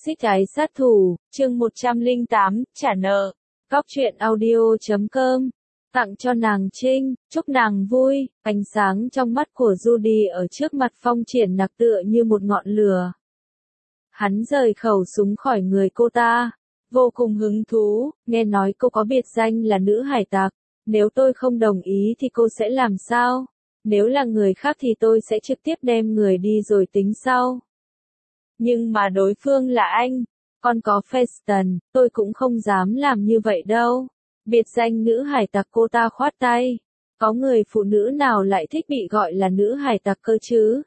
Toxic ái sát thủ, chương 108, trả nợ. Góc truyện audio.com. Tặng cho nàng Trinh, chúc nàng vui. Ánh sáng trong mắt của Judy ở trước mặt Phong Triển Nặc tựa như một ngọn lửa. Hắn rời khẩu súng khỏi người cô ta, vô cùng hứng thú, nghe nói cô có biệt danh là nữ hải tặc. Nếu tôi không đồng ý thì cô sẽ làm sao? Nếu là người khác thì tôi sẽ trực tiếp đem người đi rồi tính sau. Nhưng mà đối phương là anh, còn có Feston, tôi cũng không dám làm như vậy đâu. Biệt danh nữ hải tặc, cô ta khoát tay. Có người phụ nữ nào lại thích bị gọi là nữ hải tặc cơ chứ?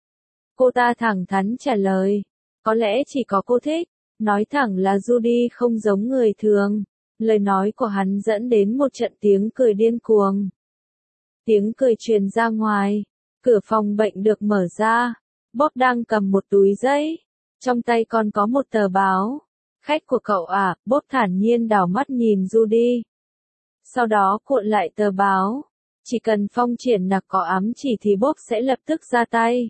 Cô ta thẳng thắn trả lời. Có lẽ chỉ có cô thích. Nói thẳng là Judy không giống người thường. Lời nói của hắn dẫn đến một trận tiếng cười điên cuồng. Tiếng cười truyền ra ngoài. Cửa phòng bệnh được mở ra. Bob đang cầm một túi giấy. Trong tay còn có một tờ báo. Khách của cậu à? Bob thản nhiên đảo mắt nhìn Judy. Sau đó cuộn lại tờ báo. Chỉ cần Phong Triển Nặc có ám chỉ thì Bob sẽ lập tức ra tay.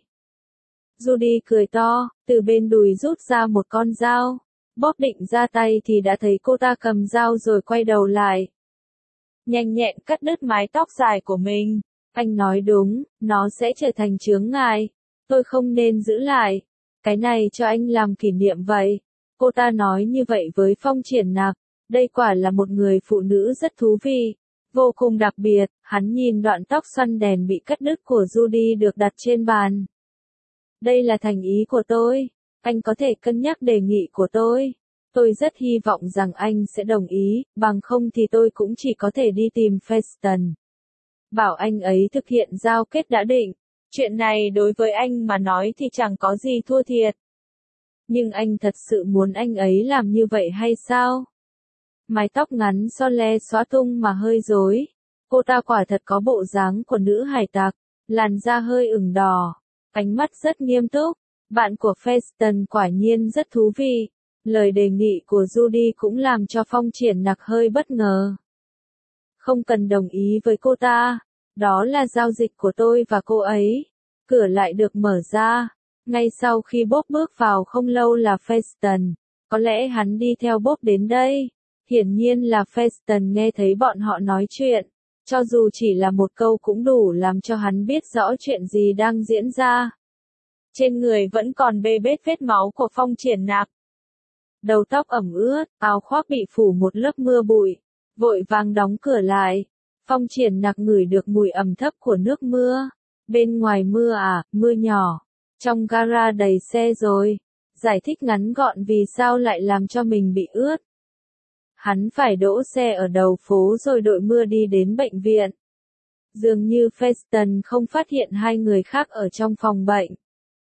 Judy cười to, từ bên đùi rút ra một con dao. Bob định ra tay thì đã thấy cô ta cầm dao rồi quay đầu lại. Nhanh nhẹn cắt đứt mái tóc dài của mình. Anh nói đúng, nó sẽ trở thành chướng ngại. Tôi không nên giữ lại. Cái này cho anh làm kỷ niệm vậy. Cô ta nói như vậy với Phong Triển Nặc. Đây quả là một người phụ nữ rất thú vị. Vô cùng đặc biệt, hắn nhìn đoạn tóc xoăn đèn bị cắt đứt của Judy được đặt trên bàn. Đây là thành ý của tôi. Anh có thể cân nhắc đề nghị của tôi. Tôi rất hy vọng rằng anh sẽ đồng ý, bằng không thì tôi cũng chỉ có thể đi tìm Feston. Bảo anh ấy thực hiện giao kết đã định. Chuyện này đối với anh mà nói thì chẳng có gì thua thiệt. Nhưng anh thật sự muốn anh ấy làm như vậy hay sao? Mái tóc ngắn xõa le xõa tung mà hơi rối. Cô ta quả thật có bộ dáng của nữ hải tặc, làn da hơi ửng đỏ, ánh mắt rất nghiêm túc. Bạn của Feston quả nhiên rất thú vị. Lời đề nghị của Judy cũng làm cho Phong Triển Nặc hơi bất ngờ. Không cần đồng ý với cô ta. Đó là giao dịch của tôi và cô ấy. Cửa lại được mở ra. Ngay sau khi Bob bước vào không lâu là Feston. Có lẽ hắn đi theo Bob đến đây. Hiển nhiên là Feston nghe thấy bọn họ nói chuyện. Cho dù chỉ là một câu cũng đủ làm cho hắn biết rõ chuyện gì đang diễn ra. Trên người vẫn còn bê bết vết máu của Phong Triển Nặc. Đầu tóc ẩm ướt, áo khoác bị phủ một lớp mưa bụi. Vội vàng đóng cửa lại. Phong Triển Nặc ngửi được mùi ẩm thấp của nước mưa. Bên ngoài mưa à, mưa nhỏ. Trong gara đầy xe rồi. Giải thích ngắn gọn vì sao lại làm cho mình bị ướt. Hắn phải đỗ xe ở đầu phố rồi đội mưa đi đến bệnh viện. Dường như Feston không phát hiện hai người khác ở trong phòng bệnh.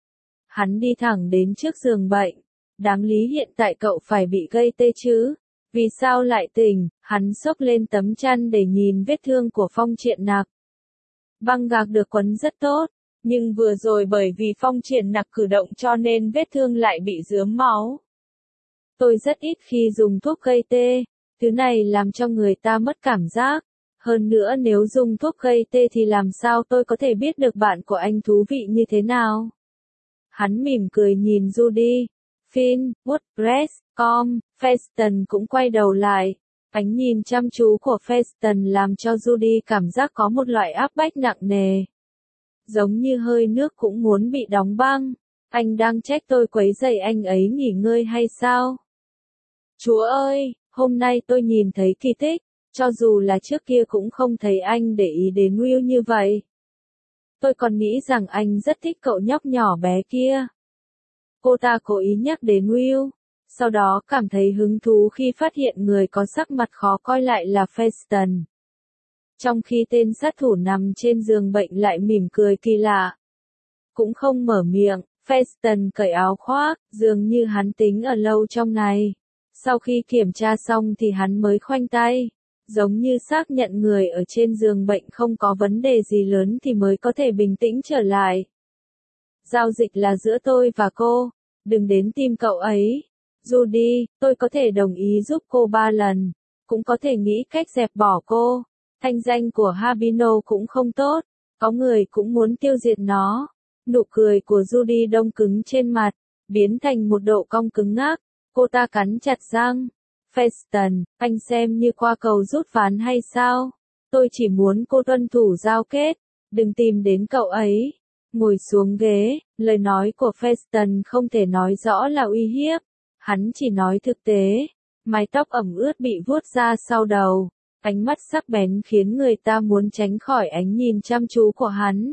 Hắn đi thẳng đến trước giường bệnh. Đáng lý hiện tại cậu phải bị gây tê chứ. Vì sao lại tỉnh? Hắn xốc lên tấm chăn để nhìn vết thương của Phong Triển Nặc. Băng gạc được quấn rất tốt. Nhưng vừa rồi bởi vì Phong Triển Nặc cử động cho nên vết thương lại bị rướm máu. Tôi rất ít khi dùng thuốc gây tê. Thứ này làm cho người ta mất cảm giác. Hơn nữa nếu dùng thuốc gây tê thì làm sao tôi có thể biết được bạn của anh thú vị như thế nào? Hắn mỉm cười nhìn Judy. Finn, WordPress.com, Feston cũng quay đầu lại. Ánh nhìn chăm chú của Feston làm cho Judy cảm giác có một loại áp bách nặng nề. Giống như hơi nước cũng muốn bị đóng băng. Anh đang trách tôi quấy rầy anh ấy nghỉ ngơi hay sao? Chúa ơi, hôm nay tôi nhìn thấy kỳ tích. Cho dù là trước kia cũng không thấy anh để ý đến Will như vậy. Tôi còn nghĩ rằng anh rất thích cậu nhóc nhỏ bé kia. Cô ta cố ý nhắc đến Will. Sau đó cảm thấy hứng thú khi phát hiện người có sắc mặt khó coi lại là Feston. Trong khi tên sát thủ nằm trên giường bệnh lại mỉm cười kỳ lạ. Cũng không mở miệng, Feston cởi áo khoác, dường như hắn tính ở lâu trong này. Sau khi kiểm tra xong thì hắn mới khoanh tay. Giống như xác nhận người ở trên giường bệnh không có vấn đề gì lớn thì mới có thể bình tĩnh trở lại. Giao dịch là giữa tôi và cô. Đừng đến tìm cậu ấy. Judy, tôi có thể đồng ý giúp cô 3 lần. Cũng có thể nghĩ cách dẹp bỏ cô. Thanh danh của Habino cũng không tốt. Có người cũng muốn tiêu diệt nó. Nụ cười của Judy đông cứng trên mặt. biến thành một độ cong cứng ngắc. Cô ta cắn chặt răng. Feston, anh xem như qua cầu rút ván hay sao? Tôi chỉ muốn cô tuân thủ giao kết, đừng tìm đến cậu ấy. Ngồi xuống ghế, lời nói của Feston không thể nói rõ là uy hiếp. Hắn chỉ nói thực tế. Mái tóc ẩm ướt bị vuốt ra sau đầu. Ánh mắt sắc bén khiến người ta muốn tránh khỏi ánh nhìn chăm chú của hắn.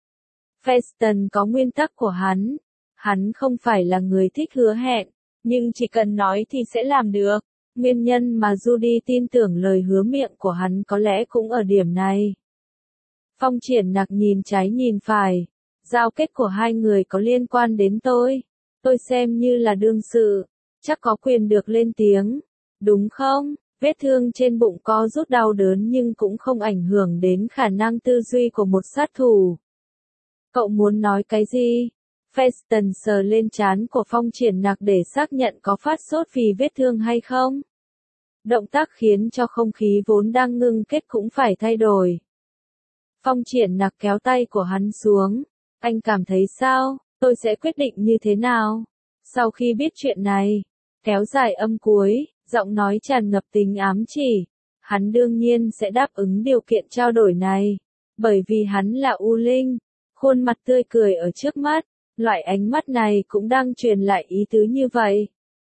Feston có nguyên tắc của hắn. Hắn không phải là người thích hứa hẹn, nhưng chỉ cần nói thì sẽ làm được. Nguyên nhân mà Judy tin tưởng lời hứa miệng của hắn có lẽ cũng ở điểm này. Phong Triển Nặc nhìn trái nhìn phải. Giao kết của hai người có liên quan đến tôi. Tôi xem như là đương sự. Chắc có quyền được lên tiếng. Đúng không? Vết thương trên bụng có rút đau đớn nhưng cũng không ảnh hưởng đến khả năng tư duy của một sát thủ. Cậu muốn nói cái gì? Feston sờ lên trán của Phong Triển Nặc để xác nhận có phát sốt vì vết thương hay không. Động tác khiến cho không khí vốn đang ngưng kết cũng phải thay đổi. Phong Triển Nặc kéo tay của hắn xuống. Anh cảm thấy sao? Tôi sẽ quyết định như thế nào? Sau khi biết chuyện này, kéo dài âm cuối, giọng nói tràn ngập tình ám chỉ. Hắn đương nhiên sẽ đáp ứng điều kiện trao đổi này. Bởi vì hắn là U Linh. Khuôn mặt tươi cười ở trước mắt. Loại ánh mắt này cũng đang truyền lại ý tứ như vậy.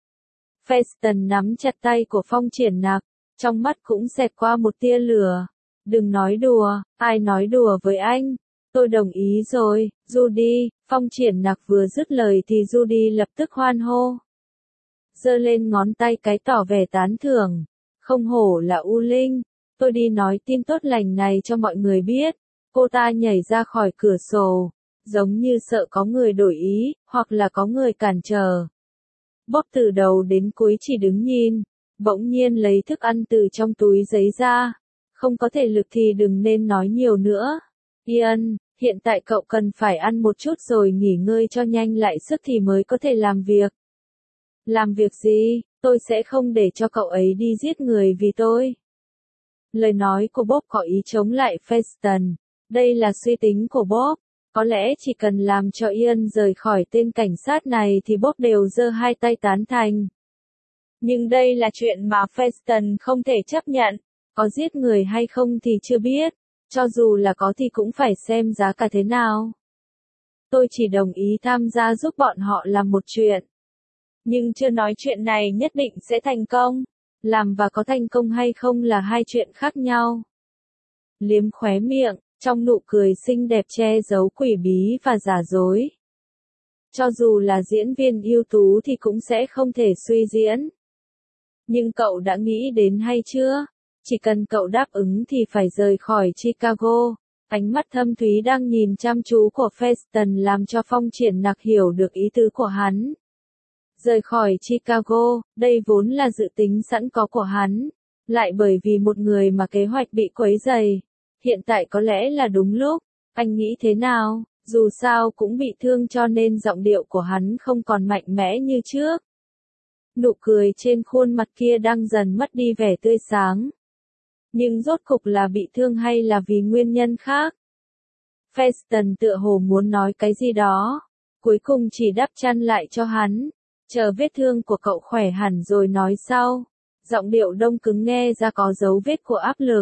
Feston nắm chặt tay của Phong Triển Nặc. Trong mắt cũng xẹt qua một tia lửa. Đừng nói đùa, ai nói đùa với anh? Tôi đồng ý rồi, Judy. Phong Triển Nặc vừa dứt lời thì Judy lập tức hoan hô. Giơ lên ngón tay cái tỏ vẻ tán thưởng. Không hổ là U Linh. Tôi đi nói tin tốt lành này cho mọi người biết. Cô ta nhảy ra khỏi cửa sổ. Giống như sợ có người đổi ý, hoặc là có người cản trở. Bob từ đầu đến cuối chỉ đứng nhìn. Bỗng nhiên lấy thức ăn từ trong túi giấy ra. Không có thể lực thì đừng nên nói nhiều nữa. Ian, hiện tại cậu cần phải ăn một chút rồi nghỉ ngơi cho nhanh lại sức thì mới có thể làm việc. Làm việc gì? Tôi sẽ không để cho cậu ấy đi giết người vì tôi. Lời nói của Bob có ý chống lại Feston. Đây là suy tính của Bob. Có lẽ chỉ cần làm cho Ian rời khỏi tên cảnh sát này thì Bob đều giơ hai tay tán thành. Nhưng đây là chuyện mà Feston không thể chấp nhận. Có giết người hay không thì chưa biết. Cho dù là có thì cũng phải xem giá cả thế nào. Tôi chỉ đồng ý tham gia giúp bọn họ làm một chuyện. Nhưng chưa nói chuyện này nhất định sẽ thành công. Làm và có thành công hay không là hai chuyện khác nhau. Liếm khóe miệng, trong nụ cười xinh đẹp che giấu quỷ bí và giả dối. Cho dù là diễn viên ưu tú thì cũng sẽ không thể suy diễn. Nhưng cậu đã nghĩ đến hay chưa? Chỉ cần cậu đáp ứng thì phải rời khỏi Chicago. Ánh mắt thâm thúy đang nhìn chăm chú của Feston làm cho Phong Triển Nặc hiểu được ý tứ của hắn. Rời khỏi Chicago, đây vốn là dự tính sẵn có của hắn. Lại bởi vì một người mà kế hoạch bị quấy rầy. Hiện tại có lẽ là đúng lúc. Anh nghĩ thế nào? Dù sao cũng bị thương cho nên giọng điệu của hắn không còn mạnh mẽ như trước. Nụ cười trên khuôn mặt kia đang dần mất đi vẻ tươi sáng. Nhưng rốt cục là bị thương hay là vì nguyên nhân khác? Feston tựa hồ muốn nói cái gì đó. Cuối cùng chỉ đắp chăn lại cho hắn. Chờ vết thương của cậu khỏe hẳn rồi nói sau. Giọng điệu đông cứng nghe ra có dấu vết của áp lực.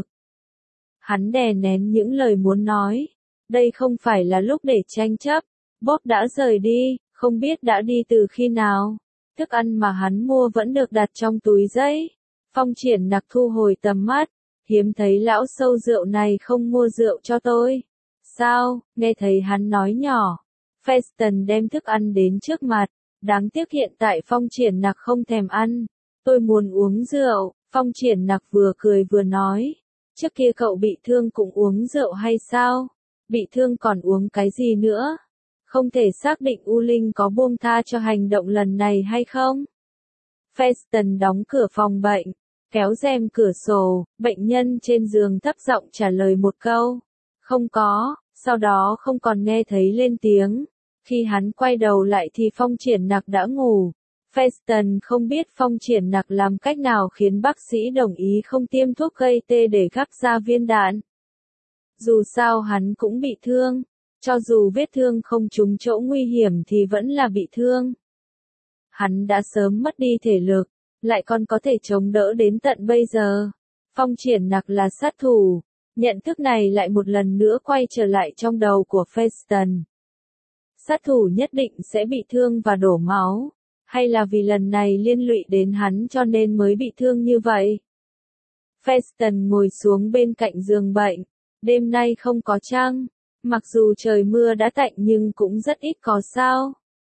Hắn đè nén những lời muốn nói. Đây không phải là lúc để tranh chấp. Bob đã rời đi, không biết đã đi từ khi nào. Thức ăn mà hắn mua vẫn được đặt trong túi giấy. Phong Triển Nặc thu hồi tầm mắt. Hiếm thấy lão sâu rượu này không mua rượu cho tôi. Sao? Nghe thấy hắn nói nhỏ. Feston đem thức ăn đến trước mặt. Đáng tiếc hiện tại Phong Triển Nặc không thèm ăn. Tôi muốn uống rượu. Phong Triển Nặc vừa cười vừa nói. Trước kia cậu bị thương cũng uống rượu hay sao? Bị thương còn uống cái gì nữa? Không thể xác định U Linh có buông tha cho hành động lần này hay không? Feston đóng cửa phòng bệnh. Kéo rèm cửa sổ, bệnh nhân trên giường thấp giọng trả lời một câu. Không có, sau đó không còn nghe thấy lên tiếng. Khi hắn quay đầu lại thì Phong Triển Nặc đã ngủ. Feston không biết Phong Triển Nặc làm cách nào khiến bác sĩ đồng ý không tiêm thuốc gây tê để gắp ra viên đạn. Dù sao hắn cũng bị thương. Cho dù vết thương không trúng chỗ nguy hiểm thì vẫn là bị thương. Hắn đã sớm mất đi thể lực, lại còn có thể chống đỡ đến tận bây giờ. Phong Triển Nặc là sát thủ, nhận thức này lại một lần nữa quay trở lại trong đầu của Feston. Sát thủ nhất định sẽ bị thương và đổ máu, hay là vì lần này liên lụy đến hắn cho nên mới bị thương như vậy? Feston ngồi xuống bên cạnh giường bệnh, đêm nay không có trăng, mặc dù trời mưa đã tạnh nhưng cũng rất ít có sao.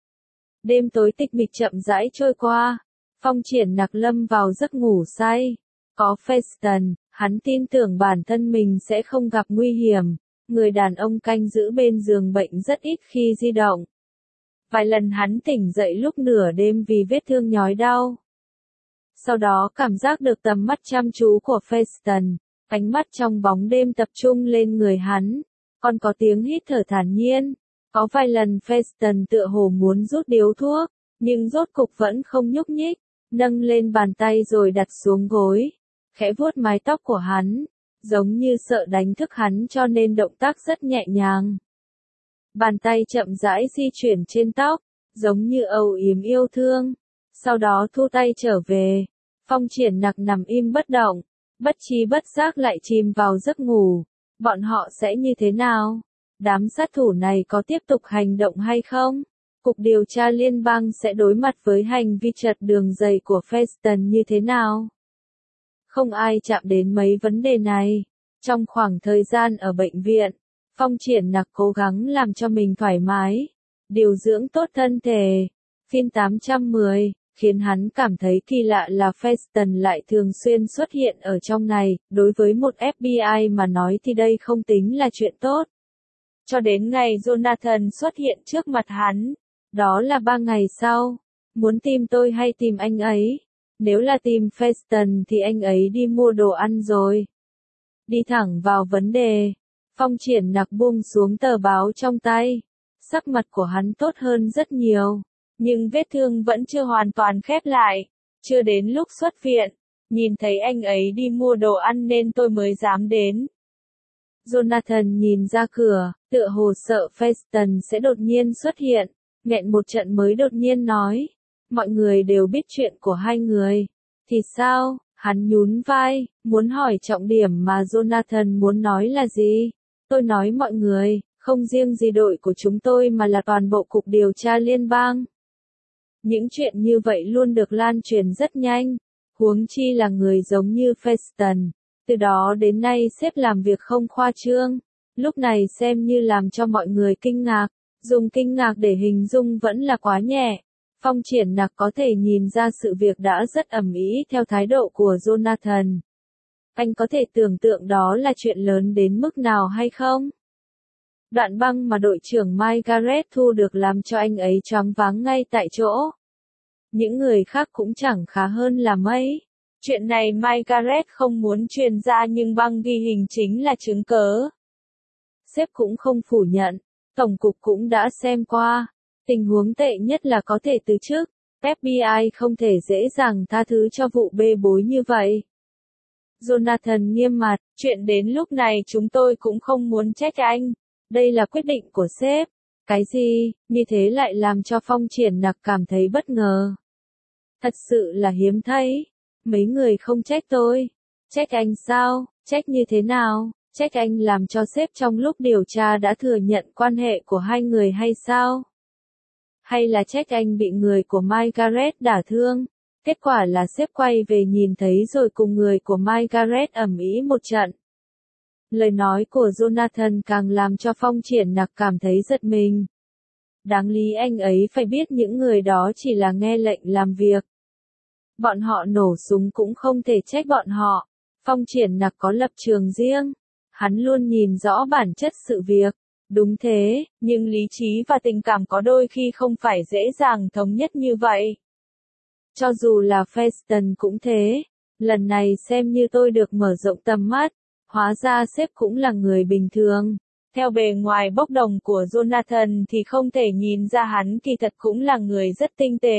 Đêm tối tịch mịch chậm rãi trôi qua, Phong Triển Nặc lâm vào giấc ngủ say. Có Feston, hắn tin tưởng bản thân mình sẽ không gặp nguy hiểm, người đàn ông canh giữ bên giường bệnh rất ít khi di động. Vài lần hắn tỉnh dậy lúc nửa đêm vì vết thương nhói đau. Sau đó cảm giác được tầm mắt chăm chú của Feston, ánh mắt trong bóng đêm tập trung lên người hắn, còn có tiếng hít thở thản nhiên. Có vài lần Feston tựa hồ muốn rút điếu thuốc, nhưng rốt cục vẫn không nhúc nhích, nâng lên bàn tay rồi đặt xuống gối, khẽ vuốt mái tóc của hắn, giống như sợ đánh thức hắn cho nên động tác rất nhẹ nhàng. Bàn tay chậm rãi di chuyển trên tóc, giống như âu yếm yêu thương, sau đó thu tay trở về. Phong Triển Nặc nằm im bất động, bất trí bất giác lại chìm vào giấc ngủ. Bọn họ sẽ như thế nào? Đám sát thủ này có tiếp tục hành động hay không? Cục điều tra liên bang sẽ đối mặt với hành vi trật đường dày của Feston như thế nào? Không ai chạm đến mấy vấn đề này. Trong khoảng thời gian ở bệnh viện, Phong Triển Nặc cố gắng làm cho mình thoải mái, điều dưỡng tốt thân thể. Phiên 810, khiến hắn cảm thấy kỳ lạ là Feston lại thường xuyên xuất hiện ở trong này, đối với một FBI mà nói thì đây không tính là chuyện tốt. Cho đến ngày Jonathan xuất hiện trước mặt hắn, đó là 3 ngày sau. Muốn tìm tôi hay tìm anh ấy? Nếu là tìm Feston thì anh ấy đi mua đồ ăn rồi. Đi thẳng vào vấn đề, Phong Triển Nặc buông xuống tờ báo trong tay. Sắc mặt của hắn tốt hơn rất nhiều, nhưng vết thương vẫn chưa hoàn toàn khép lại. Chưa đến lúc xuất viện, nhìn thấy anh ấy đi mua đồ ăn nên tôi mới dám đến. Jonathan nhìn ra cửa, tựa hồ sợ Feston sẽ đột nhiên xuất hiện, nghẹn một trận mới đột nhiên nói. Mọi người đều biết chuyện của hai người. Thì sao? Hắn nhún vai, muốn hỏi trọng điểm mà Jonathan muốn nói là gì? Tôi nói mọi người, không riêng gì đội của chúng tôi mà là toàn bộ cục điều tra liên bang. Những chuyện như vậy luôn được lan truyền rất nhanh, huống chi là người giống như Feston. Từ đó đến nay sếp làm việc không khoa trương, lúc này xem như làm cho mọi người kinh ngạc, dùng kinh ngạc để hình dung vẫn là quá nhẹ. Phong Triển Nặc có thể nhìn ra sự việc đã rất ầm ĩ theo thái độ của Jonathan. Anh có thể tưởng tượng đó là chuyện lớn đến mức nào hay không? Đoạn băng mà đội trưởng Margaret thu được làm cho anh ấy choáng váng ngay tại chỗ. Những người khác cũng chẳng khá hơn là mấy. Chuyện này Margaret không muốn truyền ra nhưng băng ghi hình chính là chứng cớ. Sếp cũng không phủ nhận, Tổng cục cũng đã xem qua. Tình huống tệ nhất là có thể từ chức, FBI không thể dễ dàng tha thứ cho vụ bê bối như vậy. Jonathan nghiêm mặt, chuyện đến lúc này chúng tôi cũng không muốn trách anh. Đây là quyết định của sếp. Cái gì, như thế lại làm cho Phong Triển Nặc cảm thấy bất ngờ. Thật sự là hiếm thấy. Mấy người không trách tôi. Trách anh sao? Trách như thế nào? Trách anh làm cho sếp trong lúc điều tra đã thừa nhận quan hệ của hai người hay sao? Hay là trách anh bị người của Margaret đả thương? Kết quả là sếp quay về nhìn thấy rồi cùng người của Margaret ầm ĩ một trận. Lời nói của Jonathan càng làm cho Phong Triển Nặc cảm thấy giật mình. Đáng lý anh ấy phải biết những người đó chỉ là nghe lệnh làm việc. Bọn họ nổ súng cũng không thể trách bọn họ. Phong Triển Nặc có lập trường riêng. Hắn luôn nhìn rõ bản chất sự việc. Đúng thế, nhưng lý trí và tình cảm có đôi khi không phải dễ dàng thống nhất như vậy. Cho dù là Feston cũng thế. Lần này xem như tôi được mở rộng tầm mắt. Hóa ra sếp cũng là người bình thường. Theo bề ngoài bốc đồng của Jonathan thì không thể nhìn ra hắn kỳ thật cũng là người rất tinh tế.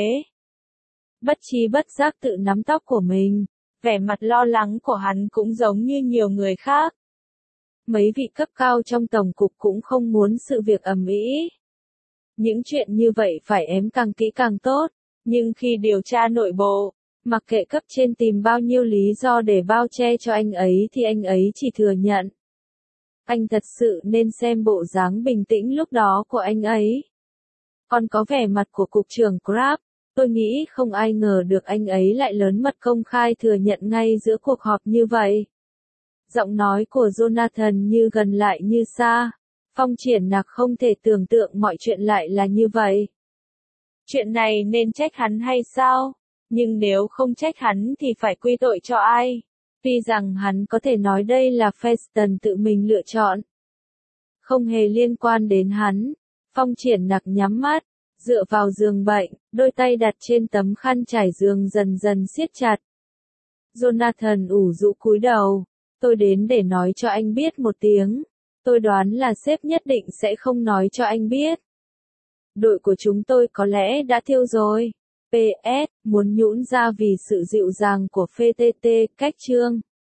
Bất trí bất giác tự nắm tóc của mình. Vẻ mặt lo lắng của hắn cũng giống như nhiều người khác. Mấy vị cấp cao trong tổng cục cũng không muốn sự việc ầm ĩ. Những chuyện như vậy phải ém càng kỹ càng tốt. Nhưng khi điều tra nội bộ, mặc kệ cấp trên tìm bao nhiêu lý do để bao che cho anh ấy thì anh ấy chỉ thừa nhận. Anh thật sự nên xem bộ dáng bình tĩnh lúc đó của anh ấy. Còn có vẻ mặt của cục trưởng Grab, tôi nghĩ không ai ngờ được anh ấy lại lớn mật công khai thừa nhận ngay giữa cuộc họp như vậy. Giọng nói của Jonathan như gần lại như xa. Phong Triển Nặc không thể tưởng tượng mọi chuyện lại là như vậy. Chuyện này nên trách hắn hay sao? Nhưng nếu không trách hắn thì phải quy tội cho ai? Tuy rằng hắn có thể nói đây là Feston tự mình lựa chọn. Không hề liên quan đến hắn. Phong Triển Nặc nhắm mắt, dựa vào giường bệnh, đôi tay đặt trên tấm khăn trải giường dần dần siết chặt. Jonathan ủ rũ cúi đầu. Tôi đến để nói cho anh biết một tiếng. Tôi đoán là sếp nhất định sẽ không nói cho anh biết. Đội của chúng tôi có lẽ đã thiêu rồi. PS, muốn nhũn ra vì sự dịu dàng của FTT, cách chương.